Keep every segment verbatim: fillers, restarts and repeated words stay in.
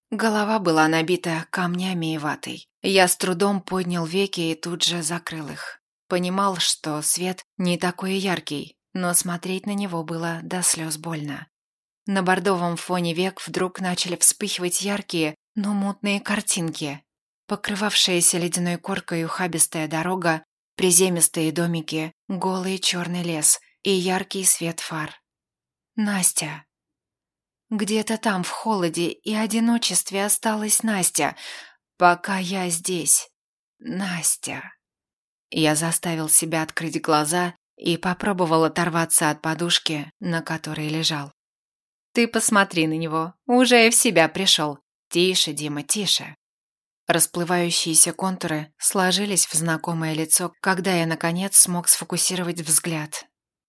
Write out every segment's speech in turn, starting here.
Голова была набита камнями и ватой. Я с трудом поднял веки и тут же закрыл их. Понимал, что свет не такой яркий, но смотреть на него было до слез больно. На бордовом фоне век вдруг начали вспыхивать яркие, но мутные картинки. Покрывавшаяся ледяной коркой ухабистая дорога, приземистые домики, голый черный лес и яркий свет фар. Настя. Где-то там, в холоде и одиночестве, осталась Настя, пока я здесь. Настя. Я заставил себя открыть глаза и попробовал оторваться от подушки, на которой лежал. Ты посмотри на него, уже и в себя пришел. Тише, Дима, тише. Расплывающиеся контуры сложились в знакомое лицо, когда я, наконец, смог сфокусировать взгляд.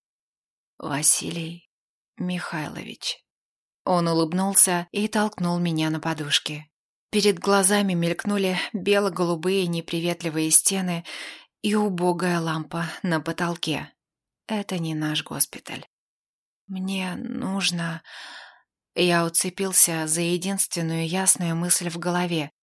Василий Михайлович. Он улыбнулся и толкнул меня на подушки. Перед глазами мелькнули бело-голубые неприветливые стены и убогая лампа на потолке. Это не наш госпиталь. Мне нужно... Я уцепился за единственную ясную мысль в голове.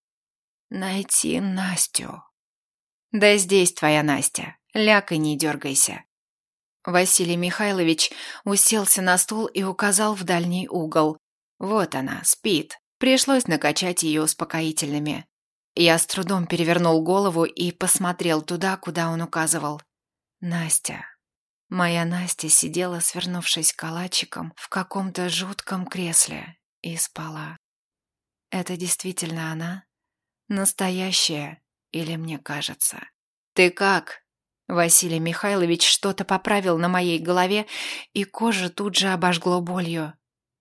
Найти Настю. Да здесь твоя Настя. Ляг и не дергайся. Василий Михайлович уселся на стул и указал в дальний угол. Вот она, спит. Пришлось накачать ее успокоительными. Я с трудом перевернул голову и посмотрел туда, куда он указывал. Настя. Моя Настя сидела, свернувшись калачиком, в каком-то жутком кресле и спала. Это действительно она? Настоящая? Или мне кажется? Ты как? Василий Михайлович что-то поправил на моей голове, и кожа тут же обожгло болью.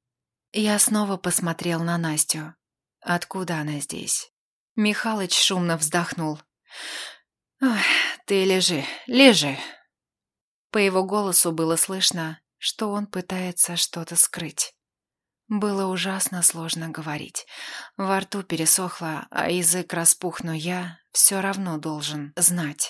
Я снова посмотрел на Настю. Откуда она здесь? Михалыч шумно вздохнул. «Ой, ты лежи, лежи». По его голосу было слышно, что он пытается что-то скрыть. Было ужасно сложно говорить. Во рту пересохло, а язык распух, но я все равно должен знать.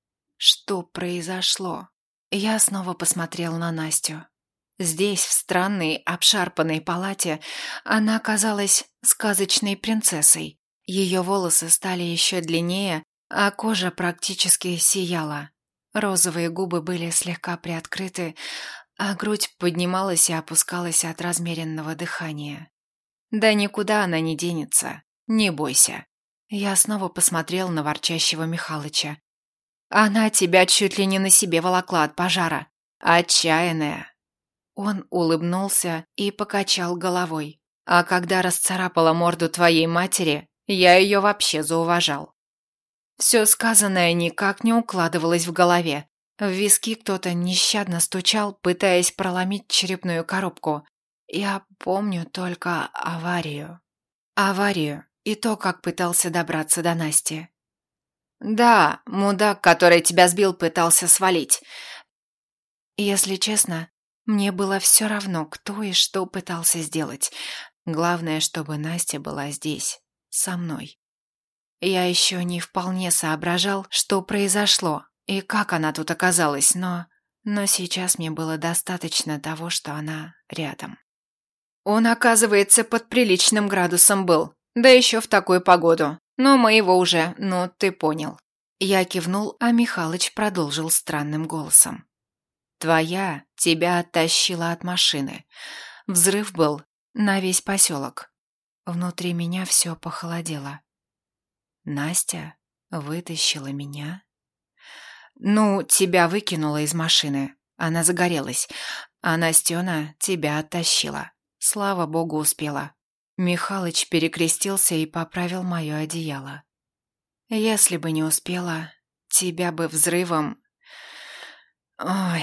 Что произошло? Я снова посмотрел на Настю. Здесь, в странной, обшарпанной палате, она казалась сказочной принцессой. Ее волосы стали еще длиннее, а кожа практически сияла. Розовые губы были слегка приоткрыты, а грудь поднималась и опускалась от размеренного дыхания. Да никуда она не денется, не бойся. Я снова посмотрел на ворчащего Михалыча. Она тебя чуть ли не на себе волокла от пожара. Отчаянная. Он улыбнулся и покачал головой. А когда расцарапала морду твоей матери, я ее вообще зауважал. Все сказанное никак не укладывалось в голове. В виски кто-то нещадно стучал, пытаясь проломить черепную коробку. Я помню только аварию. Аварию и то, как пытался добраться до Насти. Да, мудак, который тебя сбил, пытался свалить. Если честно, мне было все равно, кто и что пытался сделать. Главное, чтобы Настя была здесь, со мной. Я еще не вполне соображал, что произошло и как она тут оказалась, но... Но сейчас мне было достаточно того, что она рядом. Он, оказывается, под приличным градусом был, да еще в такую погоду. Но мы его уже, ну, ты понял. Я кивнул, а Михалыч продолжил странным голосом. Твоя тебя оттащила от машины. Взрыв был на весь поселок. Внутри меня все похолодело. Настя вытащила меня? Ну, тебя выкинула из машины. Она загорелась. А Настена тебя оттащила. Слава богу, успела. Михалыч перекрестился и поправил мое одеяло. Если бы не успела, тебя бы взрывом... Ой...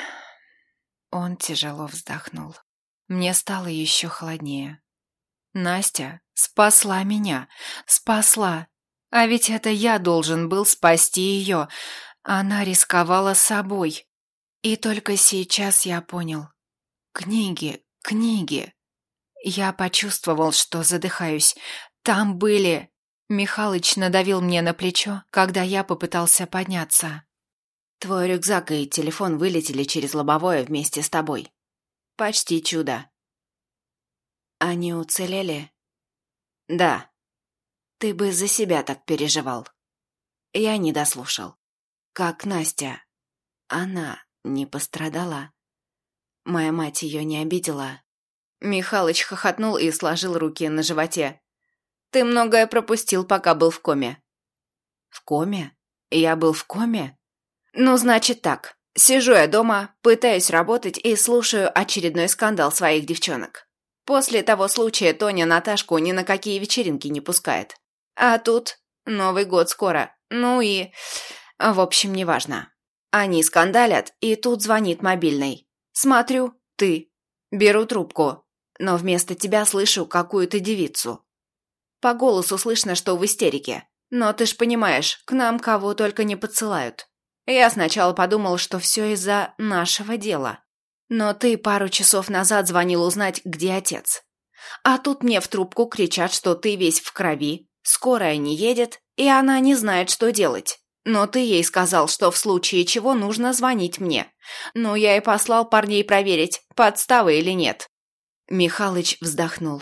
Он тяжело вздохнул. Мне стало еще холоднее. Настя спасла меня, спасла. А ведь это я должен был спасти ее. Она рисковала собой. И только сейчас я понял. Книги, книги. Я почувствовал, что задыхаюсь. Там были... Михалыч надавил мне на плечо, когда я попытался подняться. Твой рюкзак и телефон вылетели через лобовое вместе с тобой. Почти чудо. Они уцелели? Да. Ты бы за себя так переживал. Я не дослушал. Как Настя? Она не пострадала. Моя мать ее не обидела. Михалыч хохотнул и сложил руки на животе. Ты многое пропустил, пока был в коме. В коме? Я был в коме? Ну, значит так. Сижу я дома, пытаюсь работать и слушаю очередной скандал своих девчонок. После того случая Тоня Наташку ни на какие вечеринки не пускает. А тут Новый год скоро. Ну и... В общем, неважно. Они скандалят, и тут звонит мобильный. Смотрю, ты. Беру трубку, но вместо тебя слышу какую-то девицу. По голосу слышно, что в истерике. Но ты ж понимаешь, к нам кого только не подсылают. Я сначала подумал, что все из-за нашего дела. Но ты пару часов назад звонил узнать, где отец. А тут мне в трубку кричат, что ты весь в крови, скорая не едет, и она не знает, что делать. Но ты ей сказал, что в случае чего нужно звонить мне. Ну, я и послал парней проверить, подстава или нет. Михалыч вздохнул.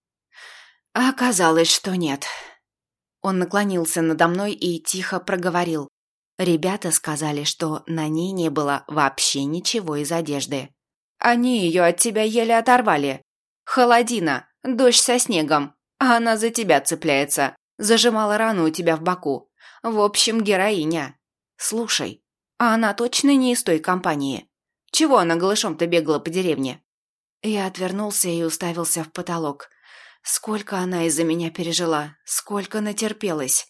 А оказалось, что нет. Он наклонился надо мной и тихо проговорил. Ребята сказали, что на ней не было вообще ничего из одежды. Они ее от тебя еле оторвали. Холодина, дождь со снегом, а она за тебя цепляется. Зажимала рану у тебя в боку. В общем, героиня. Слушай, а она точно не из той компании? Чего она голышом-то бегала по деревне? Я отвернулся и уставился в потолок. Сколько она из-за меня пережила, сколько натерпелась.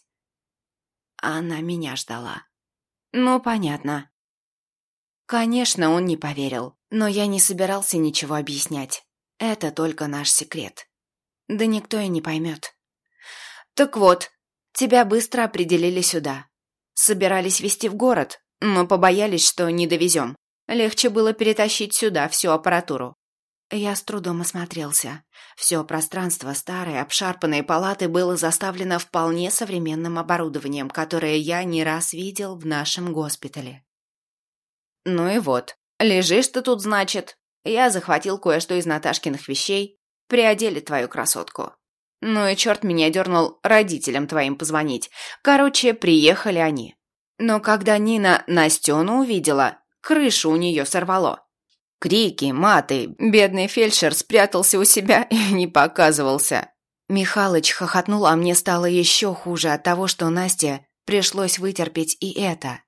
Она меня ждала. Ну, понятно. Конечно, он не поверил, но я не собирался ничего объяснять. Это только наш секрет. Да никто и не поймет. Так вот, тебя быстро определили сюда. Собирались везти в город, но побоялись, что не довезем. Легче было перетащить сюда всю аппаратуру. Я с трудом осмотрелся. Все пространство старой, обшарпанной палаты было заставлено вполне современным оборудованием, которое я не раз видел в нашем госпитале. Ну и вот, лежишь ты тут, значит. Я захватил кое-что из Наташкиных вещей, приодели твою красотку. Ну и черт меня дернул родителям твоим позвонить. Короче, приехали они. Но когда Нина Настену увидела, крышу у нее сорвало. Крики, маты, бедный фельдшер спрятался у себя и не показывался. Михалыч хохотнул, а мне стало еще хуже от того, что Насте пришлось вытерпеть и это.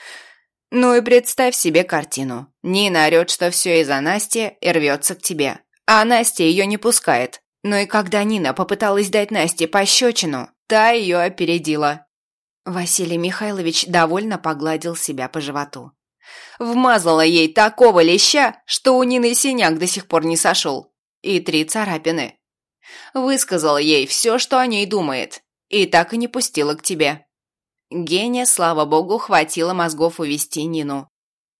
Ну и представь себе картину. Нина орет, что все из-за Насти и рвется к тебе. А Настя ее не пускает. Но и когда Нина попыталась дать Насте пощечину, та ее опередила. Василий Михайлович довольно погладил себя по животу. Вмазала ей такого леща, что у Нины синяк до сих пор не сошел. И три царапины. Высказала ей все, что о ней думает. И так и не пустила к тебе. Гене, слава богу, хватило мозгов увести Нину.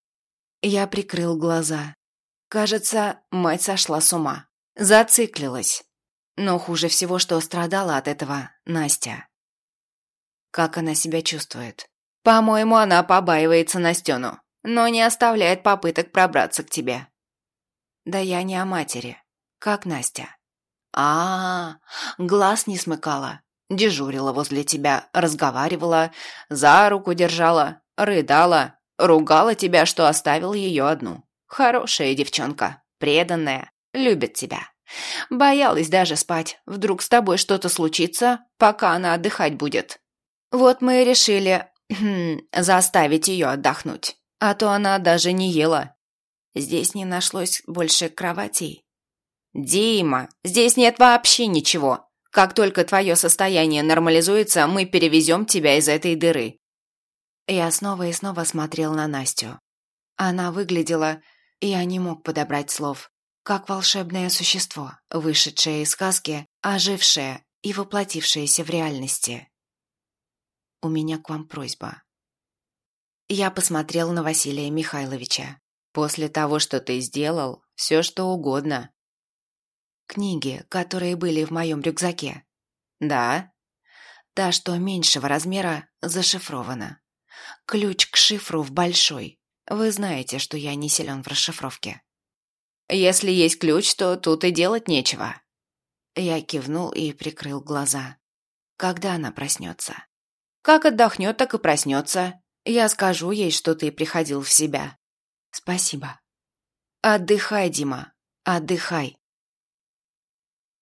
Я прикрыл глаза. Кажется, мать сошла с ума. Зациклилась. Но хуже всего, что страдала от этого Настя. Как она себя чувствует? По-моему, она побаивается Настену, но не оставляет попыток пробраться к тебе. Да я не о матери. Как Настя? А, -а, а глаз не смыкала. Дежурила возле тебя, разговаривала, за руку держала, рыдала, ругала тебя, что оставил ее одну. Хорошая девчонка, преданная, любит тебя. Боялась даже спать. Вдруг с тобой что-то случится, пока она отдыхать будет. Вот мы и решили заставить ее отдохнуть. А то она даже не ела. Здесь не нашлось больше кроватей. Дима, здесь нет вообще ничего. Как только твое состояние нормализуется, мы перевезем тебя из этой дыры. Я снова и снова смотрел на Настю. Она выглядела, я не мог подобрать слов, как волшебное существо, вышедшее из сказки, ожившее и воплотившееся в реальности. У меня к вам просьба. Я посмотрел на Василия Михайловича. После того, что ты сделал, все что угодно. Книги, которые были в моем рюкзаке. Да. Та, что меньшего размера, зашифрована. Ключ к шифру в большой. Вы знаете, что я не силен в расшифровке. Если есть ключ, то тут и делать нечего. Я кивнул и прикрыл глаза. Когда она проснется? Как отдохнет, так и проснется. Я скажу ей, что ты приходил в себя. Спасибо. Отдыхай, Дима, отдыхай.